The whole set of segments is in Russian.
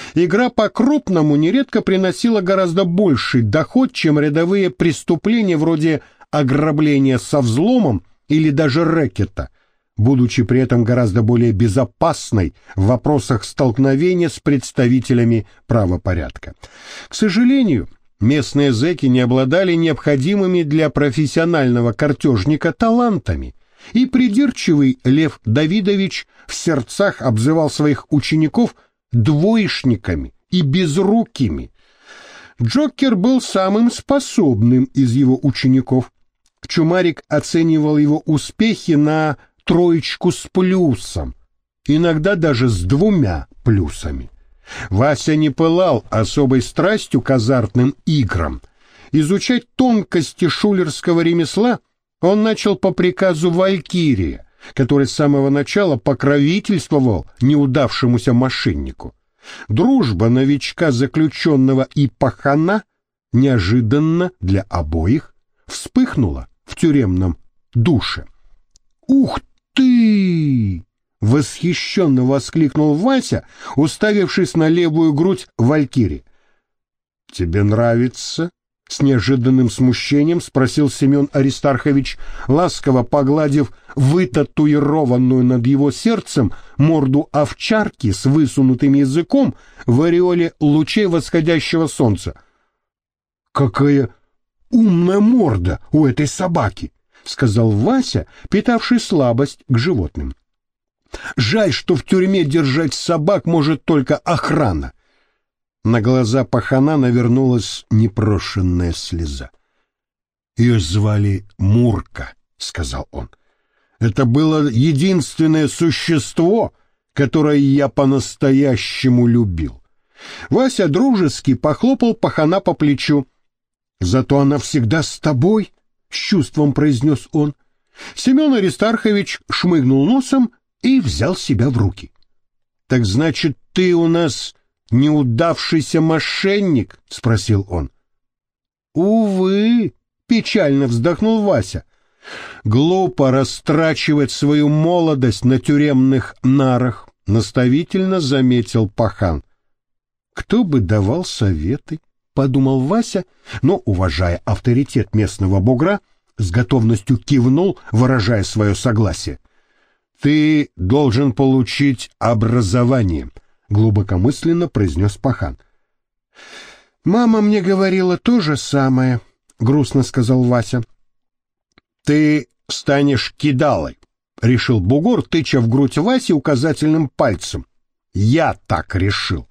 Игра по-крупному нередко приносила гораздо больший доход, чем рядовые преступления вроде ограбления со взломом или даже рэкета, будучи при этом гораздо более безопасной в вопросах столкновения с представителями правопорядка. К сожалению, местные зэки не обладали необходимыми для профессионального картежника талантами, и придирчивый Лев Давидович в сердцах обзывал своих учеников двоечниками и безрукими. Джокер был самым способным из его учеников. Чумарик оценивал его успехи на 3 с плюсом, иногда даже с 2 плюсами. Вася не пылал особой страстью к азартным играм. Изучать тонкости шулерского ремесла он начал по приказу Валькирия, который с самого начала покровительствовал неудавшемуся мошеннику. Дружба новичка, заключенного и пахана, неожиданно для обоих вспыхнула в тюремном душе. «Ух ты!» — восхищенно воскликнул Вася, уставившись на левую грудь Валькирии. «Тебе нравится?» — с неожиданным смущением спросил Семен Аристархович, ласково погладив вытатуированную над его сердцем морду овчарки с высунутым языком в ореоле лучей восходящего солнца. «Какая умная морда у этой собаки!» — сказал Вася, питавший слабость к животным. «Жаль, что в тюрьме держать собак может только охрана». На глаза пахана навернулась непрошенная слеза. «Ее звали Мурка», — сказал он. «Это было единственное существо, которое я по-настоящему любил». Вася дружески похлопал пахана по плечу. «Зато она всегда с тобой», — с чувством произнес он. Семен Аристархович шмыгнул носом и взял себя в руки. «Так значит, ты у нас неудавшийся мошенник?» — спросил он. «Увы», — печально вздохнул Вася. «Глупо растрачивать свою молодость на тюремных нарах», — наставительно заметил пахан. «Кто бы давал советы?» — подумал Вася, но, уважая авторитет местного бугра, с готовностью кивнул, выражая свое согласие. «Ты должен получить образование», — глубокомысленно произнес пахан. «Мама мне говорила то же самое», — грустно сказал Вася. «Ты станешь кидалой», — решил бугор, тыча в грудь Васи указательным пальцем. «Я так решил».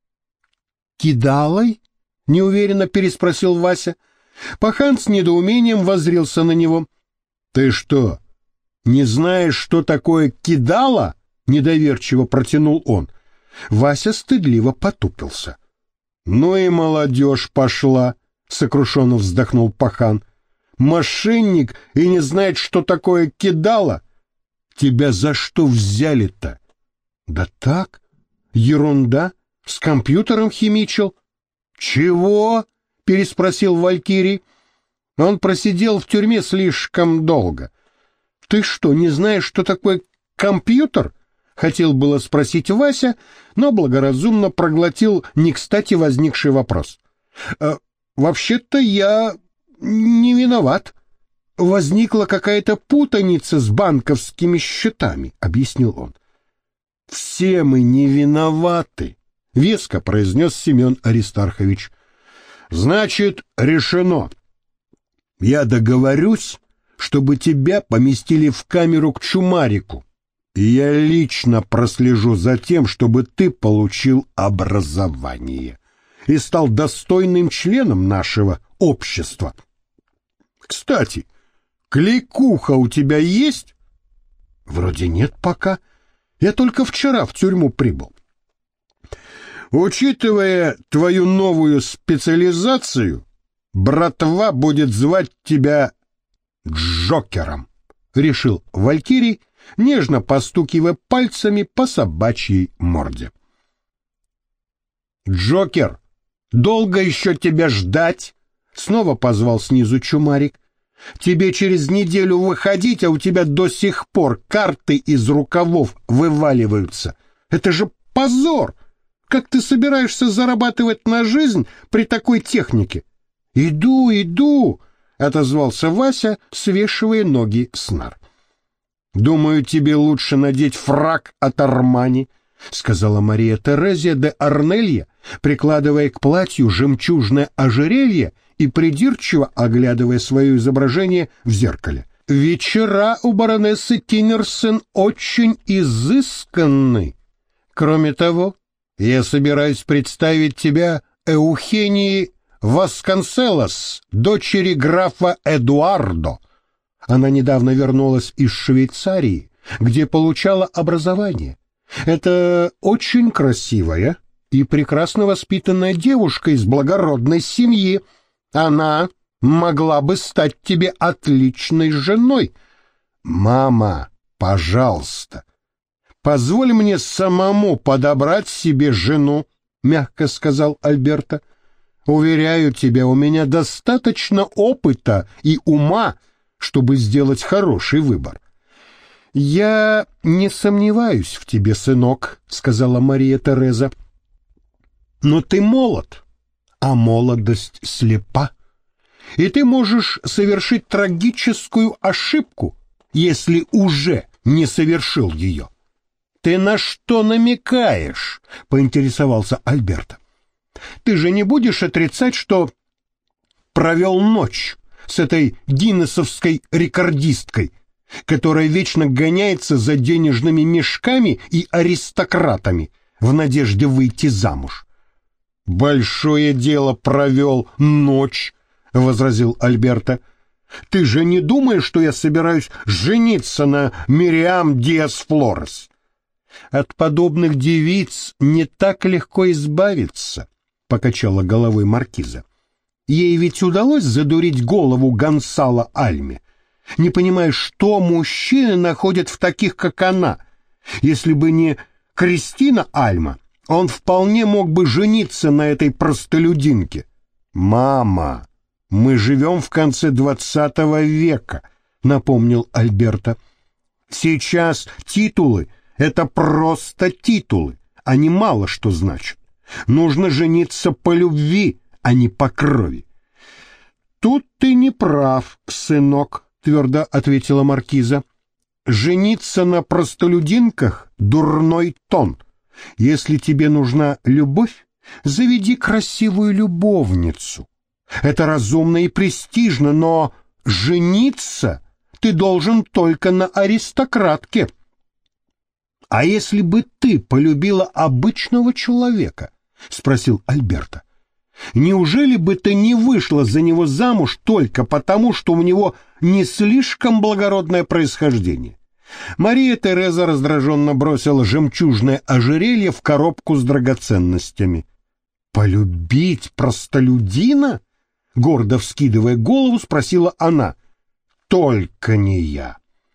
«Кидалой?» — неуверенно переспросил Вася. Пахан с недоумением воззрился на него. «Ты что, не знаешь, что такое кидала?» — недоверчиво протянул он. Вася стыдливо потупился. «Ну и молодежь пошла», — сокрушенно вздохнул пахан. «Мошенник и не знает, что такое кидала? Тебя за что взяли-то?» «Да так, ерунда, с компьютером химичил». «Чего?» — переспросил Валькирий. «Он просидел в тюрьме слишком долго». «Ты что, не знаешь, что такое компьютер?» — хотел было спросить Вася, но благоразумно проглотил не кстати возникший вопрос. «Вообще-то я не виноват. Возникла какая-то путаница с банковскими счетами», — объяснил он. «Все мы не виноваты», — веско произнес Семен Аристархович. «Значит, решено. Я договорюсь, чтобы тебя поместили в камеру к Чумарику, и я лично прослежу за тем, чтобы ты получил образование и стал достойным членом нашего общества. Кстати, кликуха у тебя есть?» «Вроде нет пока. Я только вчера в тюрьму прибыл». «Учитывая твою новую специализацию, братва будет звать тебя Джокером», — решил Валькирий, нежно постукивая пальцами по собачьей морде. «Джокер, долго еще тебя ждать?» — снова позвал снизу Чумарик. «Тебе через неделю выходить, а у тебя до сих пор карты из рукавов вываливаются. Это же позор! Как ты собираешься зарабатывать на жизнь при такой технике? Иду, иду, отозвался Вася, свешивая ноги с нар. Думаю, тебе лучше надеть фрак от Армани, сказала Мария Терезия де Арнелья, прикладывая к платью жемчужное ожерелье и придирчиво оглядывая свое изображение в зеркале. Вечера у баронессы Тиннерсон очень изысканны. Кроме того, я собираюсь представить тебя Эухении Васконселос, дочери графа Эдуардо. Она недавно вернулась из Швейцарии, где получала образование. Это очень красивая и прекрасно воспитанная девушка из благородной семьи. Она могла бы стать тебе отличной женой. Мама, пожалуйста, позволь мне самому подобрать себе жену, мягко сказал Альберто. Уверяю тебя, у меня достаточно опыта и ума, чтобы сделать хороший выбор. Я не сомневаюсь в тебе, сынок, сказала Мария Тереза. Но ты молод, а молодость слепа. И ты можешь совершить трагическую ошибку, если уже не совершил ее. Ты на что намекаешь? Поинтересовался Альберто. Ты же не будешь отрицать, что провел ночь с этой гиннесовской рекордисткой, которая вечно гоняется за денежными мешками и аристократами в надежде выйти замуж. «Большое дело провел ночь», — возразил Альберто. «Ты же не думаешь, что я собираюсь жениться на Мириам Диас-Флорес? От подобных девиц не так легко избавиться», — покачала головой маркиза. «Ей ведь удалось задурить голову Гонсало Альме. Не понимаешь, что мужчины находят в таких, как она. Если бы не Кристина Альма, он вполне мог бы жениться на этой простолюдинке». «Мама, мы живем в конце 20 века», — напомнил Альберто. «Сейчас титулы — это просто титулы, они мало что значат. Нужно жениться по любви, а не по крови». «Тут ты не прав, сынок», — твердо ответила маркиза. «Жениться на простолюдинках — дурной тон. Если тебе нужна любовь, заведи красивую любовницу. Это разумно и престижно, но жениться ты должен только на аристократке». «А если бы ты полюбила обычного человека?» — спросил Альберто. «Неужели бы ты не вышла за него замуж только потому, что у него не слишком благородное происхождение?» Мария Тереза раздраженно бросила жемчужное ожерелье в коробку с драгоценностями. «Полюбить простолюдина?» — гордо вскидывая голову, спросила она. «Только не я».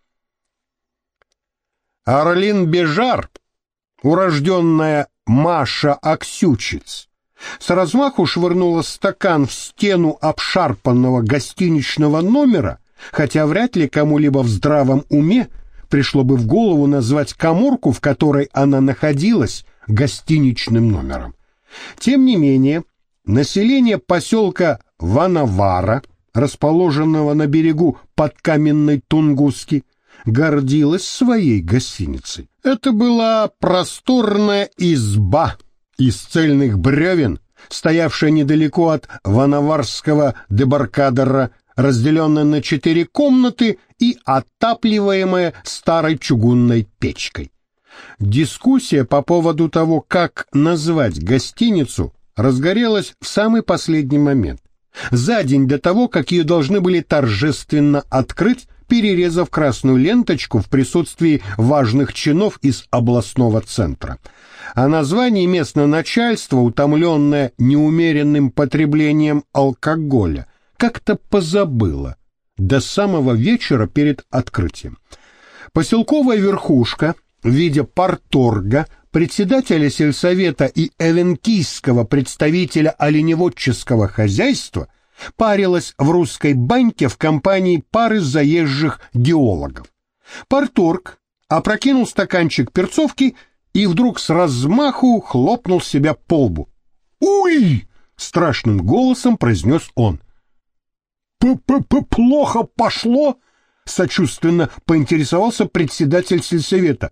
Арлин Бежар, урожденная Маша Аксючиц, с размаху швырнула стакан в стену обшарпанного гостиничного номера, хотя вряд ли кому-либо в здравом уме пришло бы в голову назвать каморку, в которой она находилась, гостиничным номером. Тем не менее, население поселка Ванавара, расположенного на берегу подкаменной Тунгуски, гордилась своей гостиницей. Это была просторная изба из цельных бревен, стоявшая недалеко от Ванаварского дебаркадера, разделенная на 4 комнаты и отапливаемая старой чугунной печкой. Дискуссия по поводу того, как назвать гостиницу, разгорелась в самый последний момент, за день до того, как ее должны были торжественно открыть, перерезав красную ленточку в присутствии важных чинов из областного центра. О названии местное начальство, утомленное неумеренным потреблением алкоголя, как-то позабыло до самого вечера перед открытием. Поселковая верхушка в виде парторга, председателя сельсовета и эвенкийского представителя оленеводческого хозяйства парилась в русской баньке в компании пары заезжих геологов. Парторг опрокинул стаканчик перцовки и вдруг с размаху хлопнул себя по лбу. «Уй!» — страшным голосом произнес он. «Плохо пошло?» — сочувственно поинтересовался председатель сельсовета.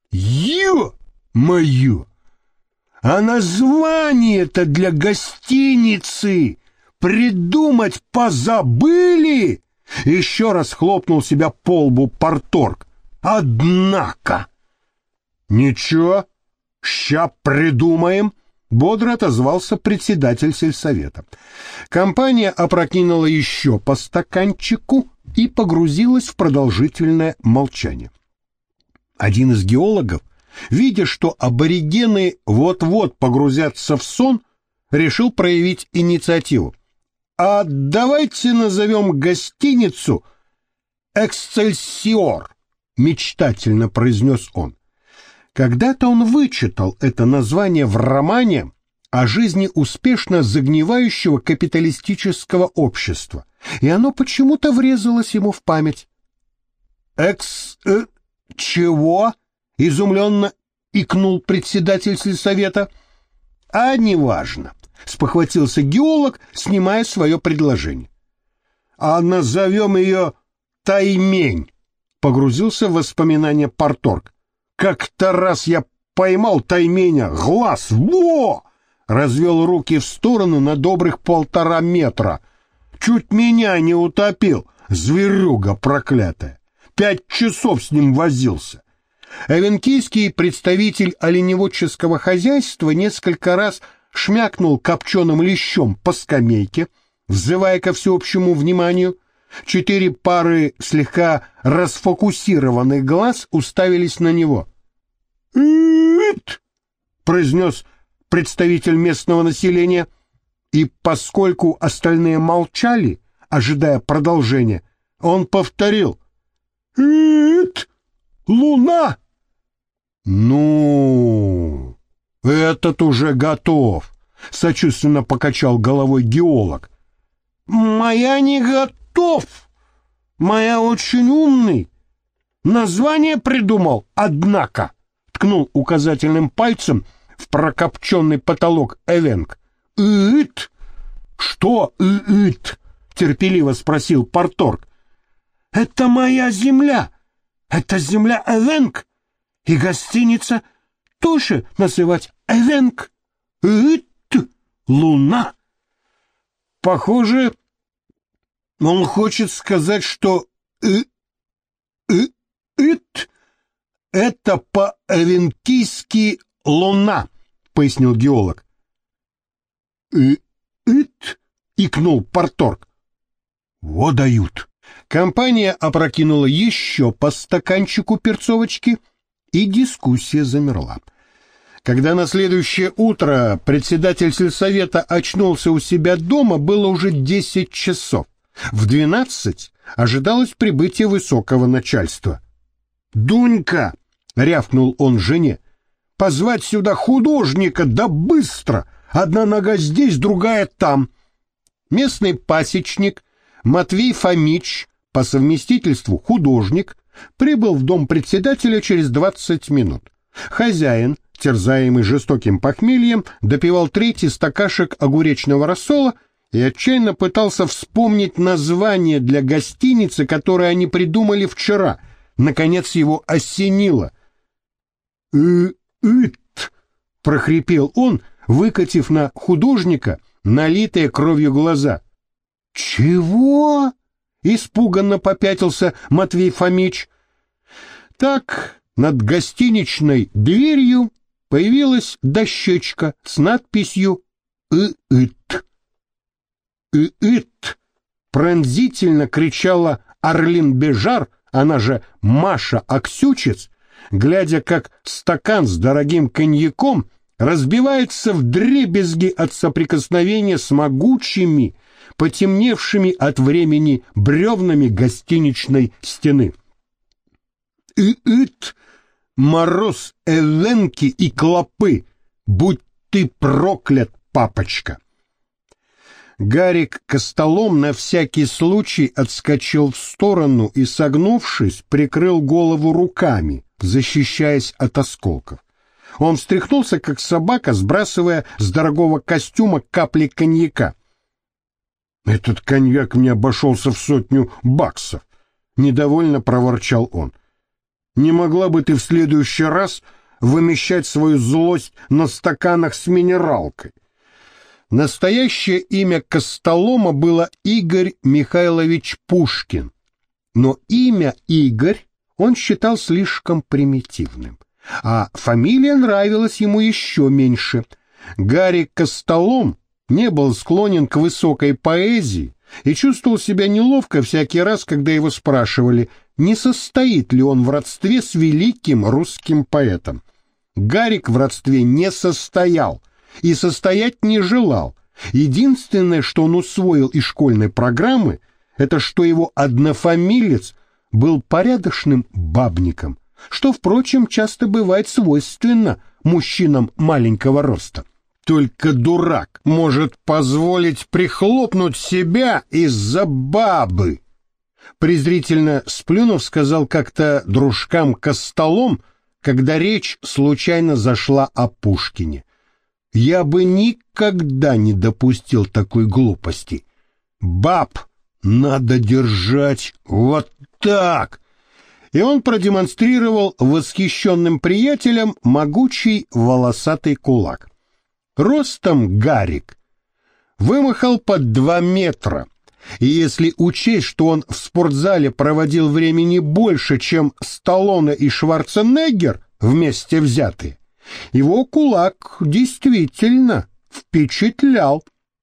«Ё-моё! А название-то для гостиницы придумать позабыли?» Еще раз хлопнул себя по лбу парторг. «Однако!» «Ничего, ща придумаем», — бодро отозвался председатель сельсовета. Компания опрокинула еще по стаканчику и погрузилась в продолжительное молчание. Один из геологов, видя, что аборигены вот-вот погрузятся в сон, решил проявить инициативу. «А давайте назовем гостиницу «Эксцельсиор», — мечтательно произнес он. Когда-то он вычитал это название в романе о жизни успешно загнивающего капиталистического общества, и оно почему-то врезалось ему в память. «Чего?» — изумленно икнул председатель сельсовета. «А неважно», — спохватился геолог, снимая свое предложение. «А назовем ее Таймень», — погрузился в воспоминания парторг. «Как-то раз я поймал тайменя, глаз, во!» Развел руки в сторону на добрых 1,5 метра. Чуть меня не утопил, зверюга проклятая. 5 часов с ним возился. Эвенкийский представитель оленеводческого хозяйства несколько раз шмякнул копченым лещом по скамейке, взывая ко всеобщему вниманию. 4 пары слегка расфокусированных глаз уставились на него. «Ит!» — произнес представитель местного населения, и поскольку остальные молчали, ожидая продолжения, он повторил: «Ит! Луна!» «Ну, этот уже готов», — сочувственно покачал головой геолог. «Моя не готов, моя очень умный. Название придумал, однако», — ткнул указательным пальцем в прокопченный потолок Эвенк. «Ит? Что ит?» — терпеливо спросил парторг. «Это моя земля, это земля Эвенк, и гостиница тоже называть Эвенк. Ит, луна». Похоже, он хочет сказать, что ит — это по-эвенкийски луна, пояснил геолог. Ит, икнул парторг. Во дают. Компания опрокинула еще по стаканчику перцовочки, и дискуссия замерла. Когда на следующее утро председатель сельсовета очнулся у себя дома, было уже 10 часов. В 12 ожидалось прибытие высокого начальства. «Дунька!» — рявкнул он жене. «Позвать сюда художника, да быстро! Одна нога здесь, другая там!» Местный пасечник Матвей Фомич, по совместительству художник, прибыл в дом председателя через 20 минут. Хозяин, терзаемый жестоким похмельем, допивал 3-й стакашек огуречного рассола и отчаянно пытался вспомнить название для гостиницы, которое они придумали вчера. Наконец его осенило. «Ит!» — прохрипел он, выкатив на художника налитые кровью глаза. «Чего?» — испуганно попятился Матвей Фомич. Так над гостиничной дверью появилась дощечка с надписью «ИИТ». «ИИТ!» — пронзительно кричала Орлин Бежар, она же Маша Аксючец, глядя, как стакан с дорогим коньяком разбивается вдребезги от соприкосновения с могучими, потемневшими от времени бревнами гостиничной стены. «ИИТ! Мороз, эвенки и клопы! Будь ты проклят, папочка!» Гарик Костолом на всякий случай отскочил в сторону и, согнувшись, прикрыл голову руками, защищаясь от осколков. Он встряхнулся, как собака, сбрасывая с дорогого костюма капли коньяка. «Этот коньяк мне обошелся в $100 — недовольно проворчал он. «Не могла бы ты в следующий раз вымещать свою злость на стаканах с минералкой?» Настоящее имя Костолома было Игорь Михайлович Пушкин, но имя Игорь он считал слишком примитивным, а фамилия нравилась ему еще меньше. Гарик Костолом не был склонен к высокой поэзии и чувствовал себя неловко всякий раз, когда его спрашивали, не состоит ли он в родстве с великим русским поэтом. Гарик в родстве не состоял и состоять не желал. Единственное, что он усвоил из школьной программы, это что его однофамилец был порядочным бабником, что, впрочем, часто бывает свойственно мужчинам маленького роста. Только дурак может позволить прихлопнуть себя из-за бабы. Презрительно сплюнув, сказал как-то дружкам Костолом, когда речь случайно зашла о Пушкине. Я бы никогда не допустил такой глупости. Баб надо держать вот так. И он продемонстрировал восхищенным приятелям могучий волосатый кулак. Ростом Гарик вымахал под 2 метра, и если учесть, что он в спортзале проводил времени больше, чем Сталлоне и Шварценеггер вместе взятые, его кулак действительно впечатлял.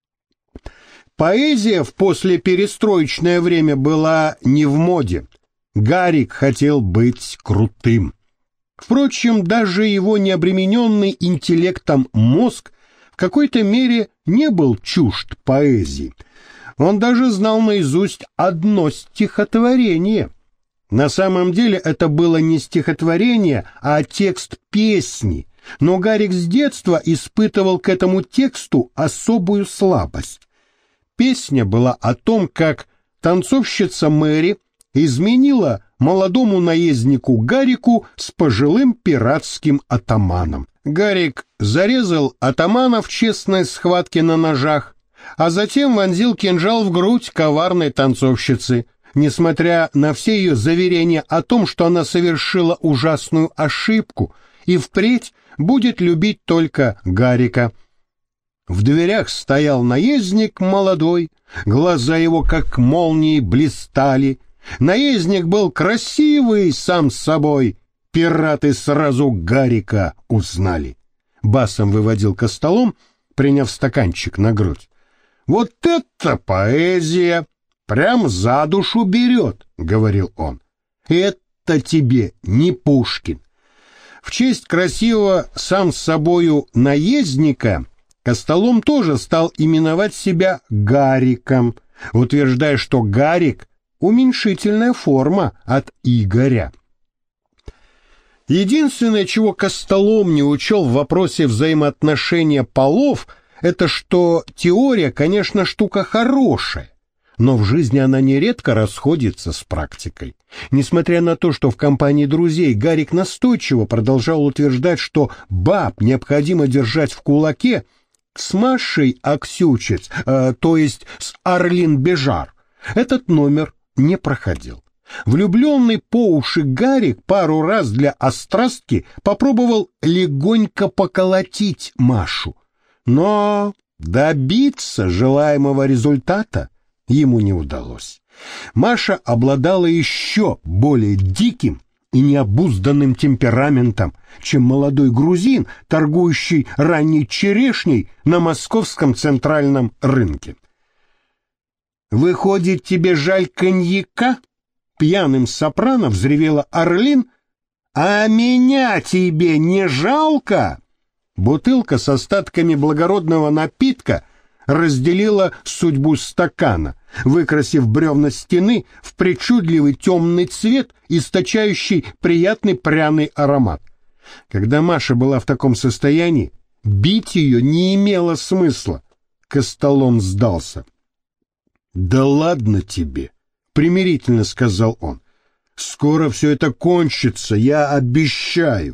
Поэзия в послеперестроечное время была не в моде. Гарик хотел быть крутым. Впрочем, даже его необремененный интеллектом мозг в какой-то мере не был чужд поэзии. Он даже знал наизусть одно стихотворение. На самом деле это было не стихотворение, а текст песни, но Гарик с детства испытывал к этому тексту особую слабость. Песня была о том, как танцовщица Мэри изменила молодому наезднику Гарику с пожилым пиратским атаманом. Гарик зарезал атамана в честной схватке на ножах, а затем вонзил кинжал в грудь коварной танцовщицы, несмотря на все ее заверения о том, что она совершила ужасную ошибку и впредь будет любить только Гарика. В дверях стоял наездник молодой, глаза его как молнии блистали. Наездник был красивый сам с собой, пираты сразу Гарика узнали. Басом выводил Костолом, приняв стаканчик на грудь. «Вот это поэзия! Прям за душу берет», — говорил он. «Это тебе не Пушкин». В честь красивого сам с собою наездника Костолом тоже стал именовать себя Гариком, утверждая, что Гарик — уменьшительная форма от Игоря. Единственное, чего Костолом не учел в вопросе взаимоотношения полов, это что теория, конечно, штука хорошая, но в жизни она нередко расходится с практикой. Несмотря на то, что в компании друзей Гарик настойчиво продолжал утверждать, что баб необходимо держать в кулаке, с Машей Аксючец, то есть с Арлин Бежар, этот номер не проходил. Влюбленный по уши Гарик пару раз для острастки попробовал легонько поколотить Машу, но добиться желаемого результата ему не удалось. Маша обладала еще более диким и необузданным темпераментом, чем молодой грузин, торгующий ранней черешней на московском центральном рынке. «Выходит, тебе жаль коньяка?» — пьяным сопрано взревела Арлин. «А меня тебе не жалко?» Бутылка с остатками благородного напитка разделила судьбу стакана, выкрасив бревна стены в причудливый темный цвет, источающий приятный пряный аромат. Когда Маша была в таком состоянии, бить ее не имело смысла. Костолом сдался. «Да ладно тебе», — примирительно сказал он. «Скоро все это кончится, я обещаю».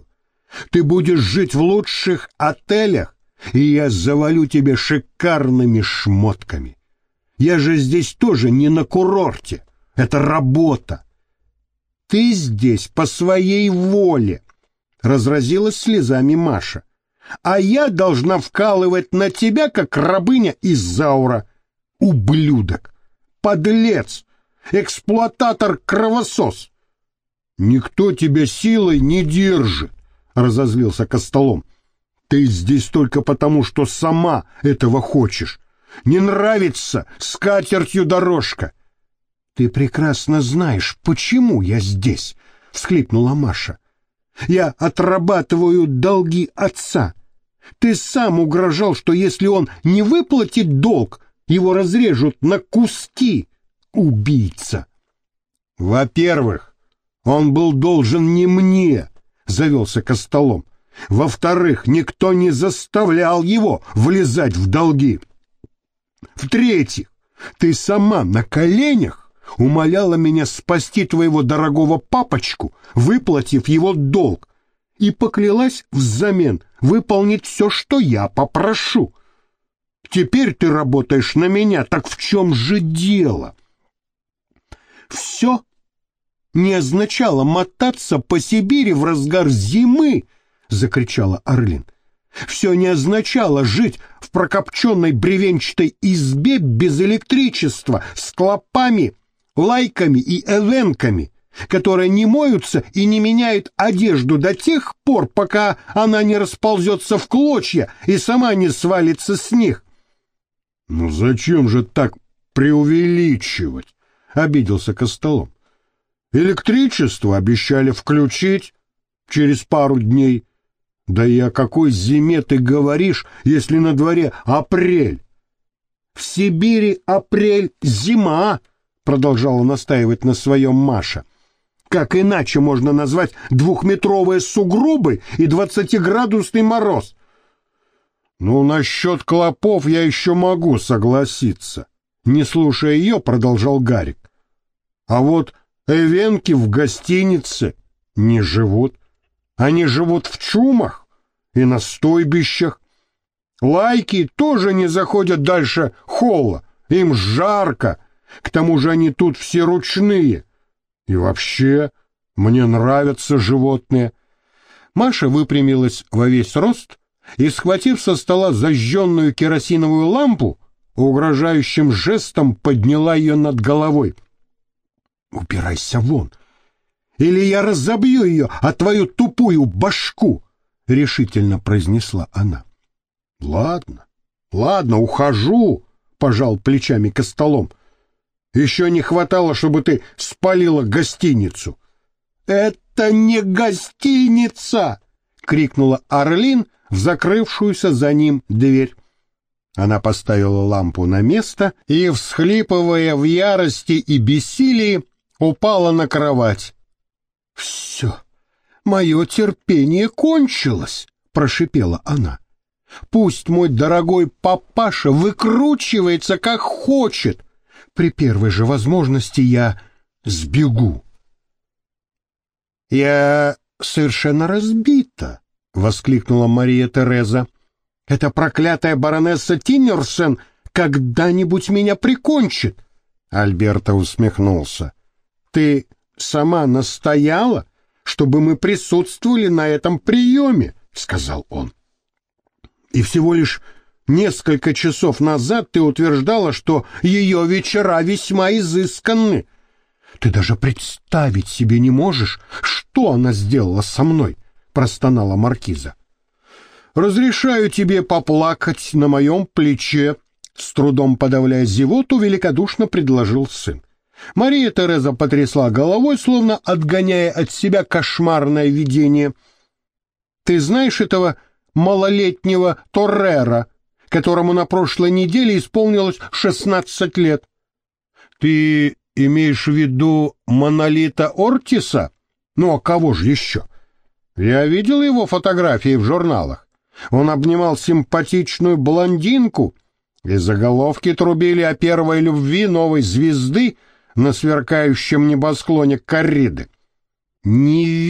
Ты будешь жить в лучших отелях, и я завалю тебе шикарными шмотками. Я же здесь тоже не на курорте. Это работа. Ты здесь по своей воле, разразилась слезами Маша. А я должна вкалывать на тебя, как рабыня Изаура. Ублюдок, подлец, эксплуататор-кровосос. Никто тебя силой не держит, разозлился Костолом. Ты здесь только потому, что сама этого хочешь. Не нравится скатертью дорожка. Ты прекрасно знаешь, почему я здесь, всхлипнула Маша. Я отрабатываю долги отца. Ты сам угрожал, что если он не выплатит долг, его разрежут на куски. Убийца. Во-первых, он был должен не мне, завелся Костолом. Во-вторых, никто не заставлял его влезать в долги. В-третьих, ты сама на коленях умоляла меня спасти твоего дорогого папочку, выплатив его долг, и поклялась взамен выполнить все, что я попрошу. Теперь ты работаешь на меня, так в чем же дело? Все не означало мотаться по Сибири в разгар зимы, закричала Орлин. Все не означало жить в прокопченной бревенчатой избе без электричества, с клопами, лайками и эвенками, которые не моются и не меняют одежду до тех пор, пока она не расползется в клочья и сама не свалится с них. «Ну зачем же так преувеличивать?» — обиделся Костолом. «Электричество обещали включить через пару дней. Да и о какой зиме ты говоришь, если на дворе апрель?» «В Сибири апрель — зима», — продолжала настаивать на своем Маша. «Как иначе можно назвать двухметровые сугробы и 20-градусный мороз?» «Ну, насчет клопов я еще могу согласиться», — не слушая ее, продолжал Гарик. «А вот эвенки в гостинице не живут. Они живут в чумах и на стойбищах. Лайки тоже не заходят дальше холла, им жарко, к тому же они тут все ручные. И вообще, мне нравятся животные». Маша выпрямилась во весь рост и, схватив со стола зажженную керосиновую лампу, угрожающим жестом подняла ее над головой. «Убирайся вон, или я разобью ее о твою тупую башку!» — решительно произнесла она. «Ладно, ладно, ухожу», — пожал плечами Костолом. «Еще не хватало, чтобы ты спалила гостиницу». «Это не гостиница!» — крикнула Орлин в закрывшуюся за ним дверь. Она поставила лампу на место и, всхлипывая в ярости и бессилии, упала на кровать. «Все, мое терпение кончилось», — прошипела она. «Пусть мой дорогой папаша выкручивается, как хочет. При первой же возможности я сбегу». «Я совершенно разбита», — воскликнула Мария Тереза. «Эта проклятая баронесса Тиннерсен когда-нибудь меня прикончит». Альберто усмехнулся. «Ты сама настояла, чтобы мы присутствовали на этом приеме», — сказал он. «И всего лишь несколько часов назад ты утверждала, что ее вечера весьма изысканны. Ты даже представить себе не можешь, что она сделала со мной», — простонала маркиза. «Разрешаю тебе поплакать на моем плече», — с трудом подавляя зевоту, великодушно предложил сын. Мария Тереза потрясла головой, словно отгоняя от себя кошмарное видение. «Ты знаешь этого малолетнего Торрера, которому на прошлой неделе исполнилось 16 лет?» «Ты имеешь в виду Монолита Ортиса? Ну, а кого же еще? Я видел его фотографии в журналах. Он обнимал симпатичную блондинку, и заголовки трубили о первой любви новой звезды на сверкающем небосклоне корриды. Не верь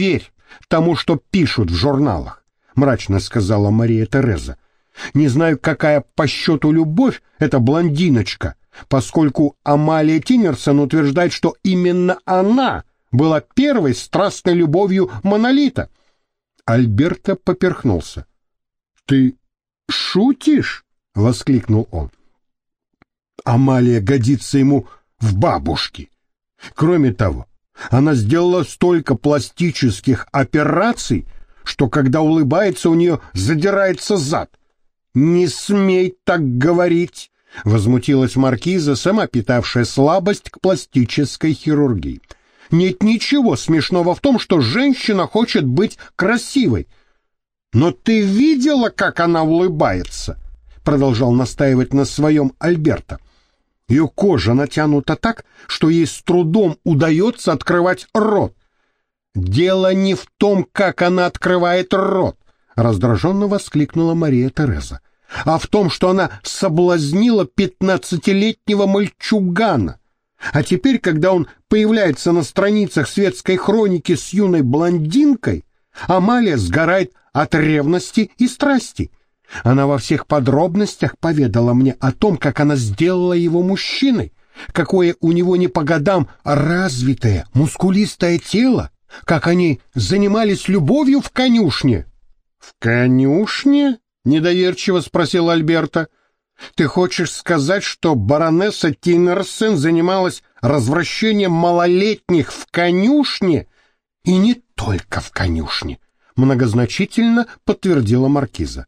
тому, что пишут в журналах, мрачно сказала Мария Тереза. Не знаю, какая по счету любовь эта блондиночка, поскольку Амалия Тиннерсон утверждает, что именно она была первой страстной любовью Монолита. Альберто поперхнулся. «Ты шутишь?» — воскликнул он. «Амалия годится ему в бабушки. Кроме того, она сделала столько пластических операций, что когда улыбается, у нее задирается зад». «Не смей так говорить!» — возмутилась маркиза, сама питавшая слабость к пластической хирургии. «Нет ничего смешного в том, что женщина хочет быть красивой». «Но ты видела, как она улыбается?» — продолжал настаивать на своем Альберто. «Ее кожа натянута так, что ей с трудом удается открывать рот». «Дело не в том, как она открывает рот», — раздраженно воскликнула Мария Тереза, «а в том, что она соблазнила 15-летнего мальчугана. А теперь, когда он появляется на страницах светской хроники с юной блондинкой, Амалия сгорает от ревности и страсти. Она во всех подробностях поведала мне о том, как она сделала его мужчиной, какое у него не по годам развитое, мускулистое тело, как они занимались любовью в конюшне». «В конюшне?» — недоверчиво спросил Альберто. «Ты хочешь сказать, что баронесса Тиннерсон занималась развращением малолетних в конюшне?» «И не только в конюшне», — многозначительно подтвердила маркиза.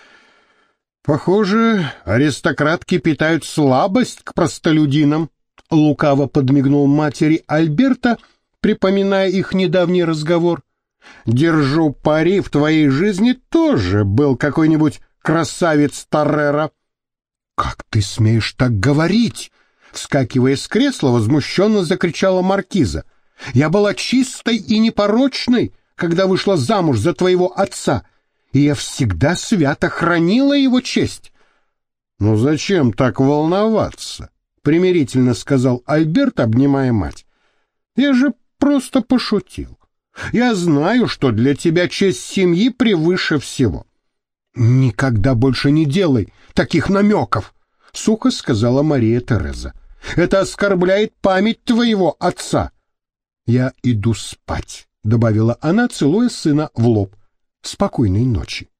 «Похоже, аристократки питают слабость к простолюдинам», — лукаво подмигнул матери Альберто, припоминая их недавний разговор. «Держу пари, в твоей жизни тоже был какой-нибудь красавец Торрера». «Как ты смеешь так говорить?» — вскакивая с кресла, возмущенно закричала маркиза. «Я была чистой и непорочной, когда вышла замуж за твоего отца, и я всегда свято хранила его честь». «Ну зачем так волноваться?» — примирительно сказал Альберт, обнимая мать. «Я же просто пошутил. Я знаю, что для тебя честь семьи превыше всего». «Никогда больше не делай таких намеков», — сухо сказала Мария Тереза. «Это оскорбляет память твоего отца». «Я иду спать», — добавила она, целуя сына в лоб. «Спокойной ночи».